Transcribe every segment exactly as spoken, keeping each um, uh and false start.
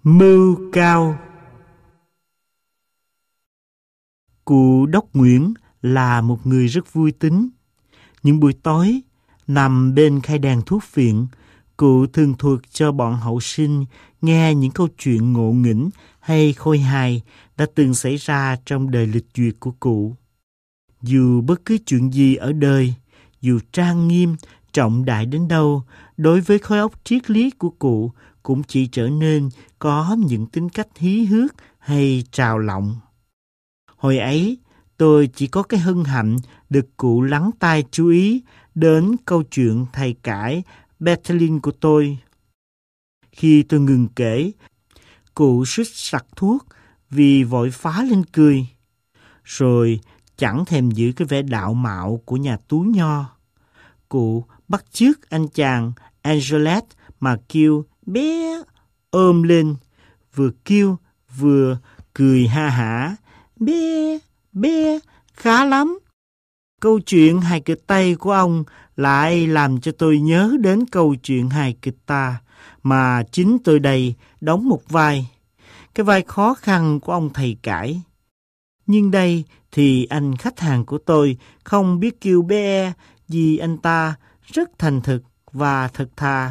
Mưu cao. Cụ Đốc Nguyễn là một người rất vui tính. Những buổi tối, nằm bên khay đèn thuốc viện, cụ thường thuật cho bọn hậu sinh nghe những câu chuyện ngộ nghĩnh hay khôi hài đã từng xảy ra trong đời lịch duyệt của cụ. Dù bất cứ chuyện gì ở đời, dù trang nghiêm, trọng đại đến đâu, đối với khối óc triết lý của cụ cũng chỉ trở nên có những tính cách hí hước hay trào lọng. Hồi ấy, tôi chỉ có cái hân hạnh được cụ lắng tai chú ý đến câu chuyện thầy cãi Berthelin của tôi. Khi tôi ngừng kể, cụ suýt sặc thuốc vì vội phá lên cười, rồi chẳng thèm giữ cái vẻ đạo mạo của nhà tú nho. Cụ bắt chước anh chàng Angelet mà kêu bé ôm lên, vừa kêu vừa cười ha hả. Bé, bé, khá lắm. Câu chuyện hài kịch Tây của ông lại làm cho tôi nhớ đến câu chuyện hài kịch ta mà chính tôi đây đóng một vai, cái vai khó khăn của ông thầy cãi. Nhưng đây thì anh khách hàng của tôi không biết kêu bé vì anh ta rất thành thực và thật thà.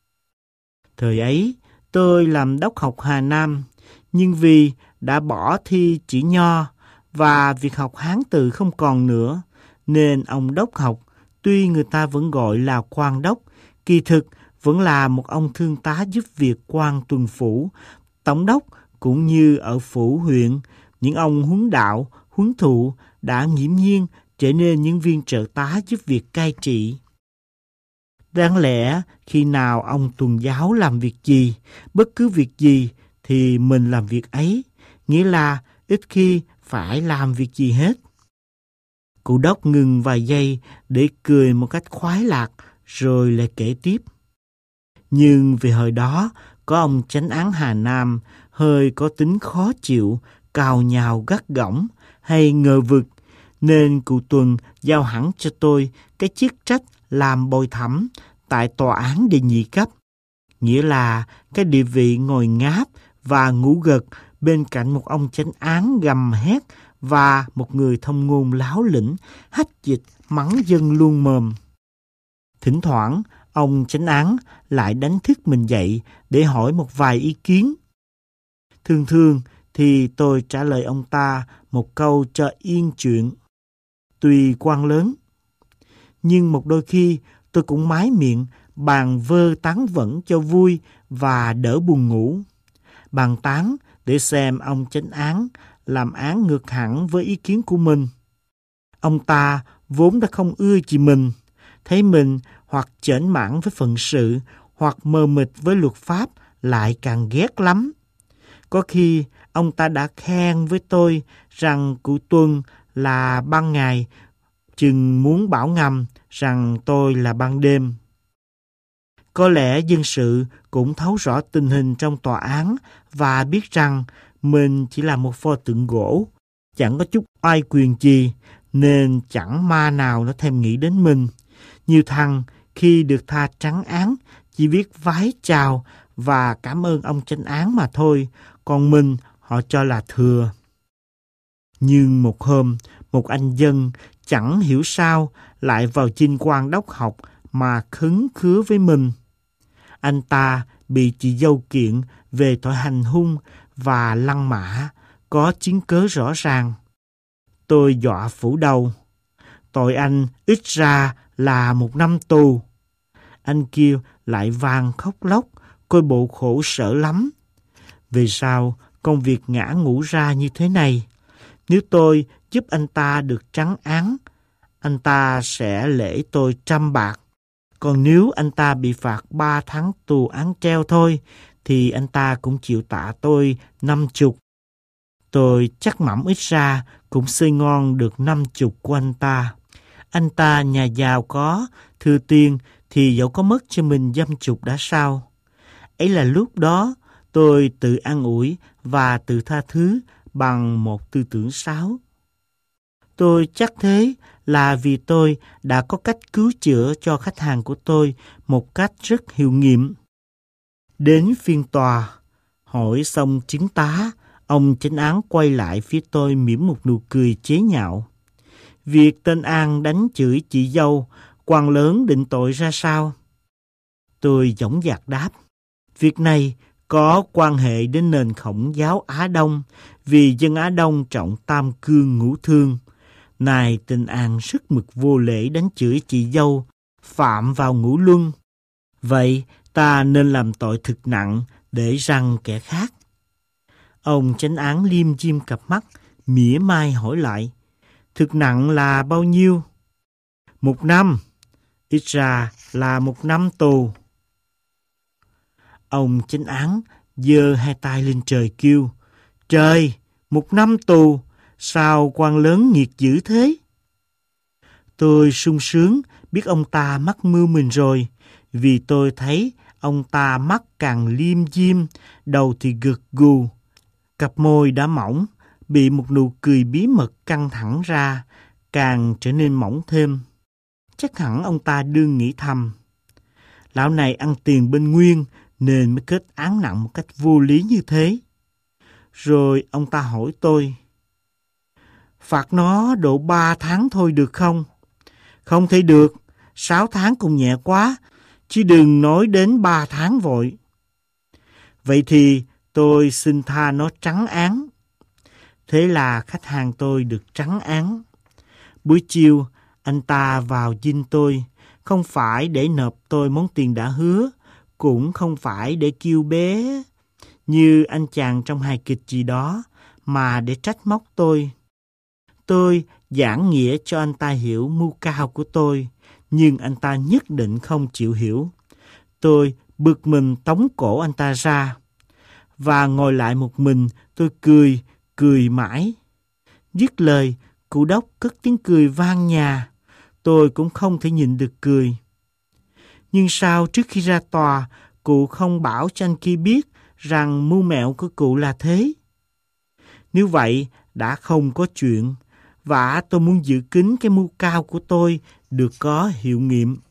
Thời ấy tôi làm đốc học Hà Nam, nhưng vì đã bỏ thi chữ nho và việc học Hán từ không còn nữa, nên ông đốc học, tuy người ta vẫn gọi là quan đốc, kỳ thực vẫn là một ông thương tá giúp việc quan tuần phủ, tổng đốc cũng như ở phủ huyện. Những ông huấn đạo, huấn thụ đã nghiễm nhiên trở nên những viên trợ tá giúp việc cai trị. Đáng lẽ khi nào ông tuần giáo làm việc gì, bất cứ việc gì, thì mình làm việc ấy, nghĩa là ít khi phải làm việc gì hết. Cụ đốc ngừng vài giây để cười một cách khoái lạc, rồi lại kể tiếp. Nhưng vì hồi đó có ông chánh án Hà Nam hơi có tính khó chịu, cào nhào gắt gỏng hay ngờ vực, nên cụ Tuần giao hẳn cho tôi cái chức trách làm bồi thẩm tại tòa án đề nhị cấp, nghĩa là cái địa vị ngồi ngáp và ngủ gật bên cạnh một ông chánh án gầm hét và một người thông ngôn láo lĩnh hách dịch mắng dân luôn mồm. Thỉnh thoảng ông chánh án lại đánh thức mình dậy để hỏi một vài ý kiến. Thường thường thì tôi trả lời ông ta một câu cho yên chuyện. Tuy quan lớn, nhưng một đôi khi tôi cũng mái miệng bàn vơ tán vẫn cho vui và đỡ buồn ngủ. Bàn tán để xem ông chánh án làm án ngược hẳn với ý kiến của mình. Ông ta vốn đã không ưa chị mình, thấy mình hoặc chểnh mãn với phận sự hoặc mờ mịt với luật pháp lại càng ghét lắm. Có khi ông ta đã khen với tôi rằng cụ Tuần là ban ngày, chừng muốn bảo ngầm rằng tôi là ban đêm. Có lẽ dân sự cũng thấu rõ tình hình trong tòa án và biết rằng mình chỉ là một pho tượng gỗ, chẳng có chút oai quyền gì, nên chẳng ma nào nó thèm nghĩ đến mình. Nhiều thằng khi được tha trắng án chỉ biết vái chào và cảm ơn ông chánh án mà thôi, còn mình họ cho là thừa. Nhưng một hôm, một anh dân chẳng hiểu sao lại vào chinh quan đốc học mà khấn khứa với mình. Anh ta bị chị dâu kiện về tội hành hung và lăng mạ, có chứng cớ rõ ràng. Tôi dọa phủ đầu. Tội anh ít ra là một năm tù. Anh kia lại vang khóc lóc, coi bộ khổ sở lắm. Về sau, công việc ngã ngũ ra như thế này. Nếu tôi giúp anh ta được trắng án, anh ta sẽ lễ tôi trăm bạc. Còn nếu anh ta bị phạt ba tháng tù án treo thôi, thì anh ta cũng chịu tạ tôi năm chục. Tôi chắc mẩm ít ra cũng xơi ngon được năm chục của anh ta. Anh ta nhà giàu có, thừa tiền thì dẫu có mất cho mình dăm chục đã sao. Ấy là lúc đó tôi tự an ủi và tự tha thứ bằng một tư tưởng sáo. Tôi chắc thế là vì tôi đã có cách cứu chữa cho khách hàng của tôi một cách rất hiệu nghiệm. Đến phiên tòa, Hỏi xong chứng tá, ông chánh án quay lại phía tôi mỉm một nụ cười chế nhạo. Việc tên An đánh chửi chị dâu, quan lớn định tội ra sao? Tôi dõng dạc đáp. Việc này có quan hệ đến nền Khổng giáo Á Đông, vì dân Á Đông trọng tam cương ngũ thương. Này tên An sức mực vô lễ đánh chửi chị dâu, phạm vào ngũ luân. Vậy ta nên làm tội thực nặng để răn kẻ khác. Ông chánh án liêm diêm cặp mắt, mỉa mai hỏi lại. Thực nặng là bao nhiêu? Một năm. Ít ra là một năm tù. Ông chánh án giơ hai tay lên trời kêu. Trời, một năm tù, sao quan lớn nghiệt dữ thế? Tôi sung sướng biết ông ta mắc mưu mình rồi, vì tôi thấy ông ta mắt càng liêm diêm, đầu thì gật gù. Cặp môi đã mỏng, bị một nụ cười bí mật căng thẳng ra, càng trở nên mỏng thêm. Chắc hẳn ông ta đương nghĩ thầm. Lão này ăn tiền bên Nguyên nên mới kết án nặng một cách vô lý như thế. Rồi ông ta hỏi tôi. Phạt nó độ ba tháng thôi được không? Không thể được, sáu tháng cũng nhẹ quá, chứ đừng nói đến ba tháng vội. Vậy thì tôi xin tha nó trắng án. Thế là khách hàng tôi được trắng án. Buổi chiều, anh ta vào dinh tôi, không phải để nộp tôi món tiền đã hứa, cũng không phải để kêu bé như anh chàng trong hài kịch gì đó, mà để trách móc tôi. Tôi giảng nghĩa cho anh ta hiểu mưu cao của tôi, nhưng anh ta nhất định không chịu hiểu. Tôi bực mình tống cổ anh ta ra, và ngồi lại một mình, tôi cười, cười mãi. Dứt lời, cụ đốc cất tiếng cười vang nhà. Tôi cũng không thể nhịn được cười. Nhưng sao trước khi ra tòa, cụ không bảo cho anh kia biết rằng mưu mẹo của cụ là thế? Nếu vậy, đã không có chuyện, và tôi muốn giữ kín cái mưu cao của tôi được có hiệu nghiệm.